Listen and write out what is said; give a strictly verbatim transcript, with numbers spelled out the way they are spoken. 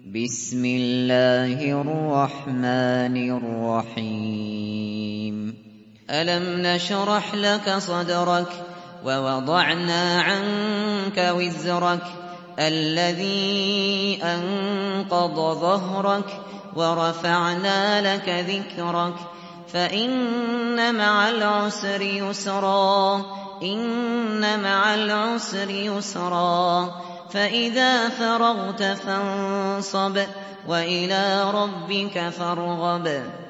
بسم الله الرحمن الرحيم ألم نشرح لك صدرك ووضعنا عنك وزرك الذي أنقض ظهرك ورفعنا لك ذكرك فإن مع العسر يسرا إن مع العسر يسرا فإذا فرغت فانصب وإلى ربك فارغب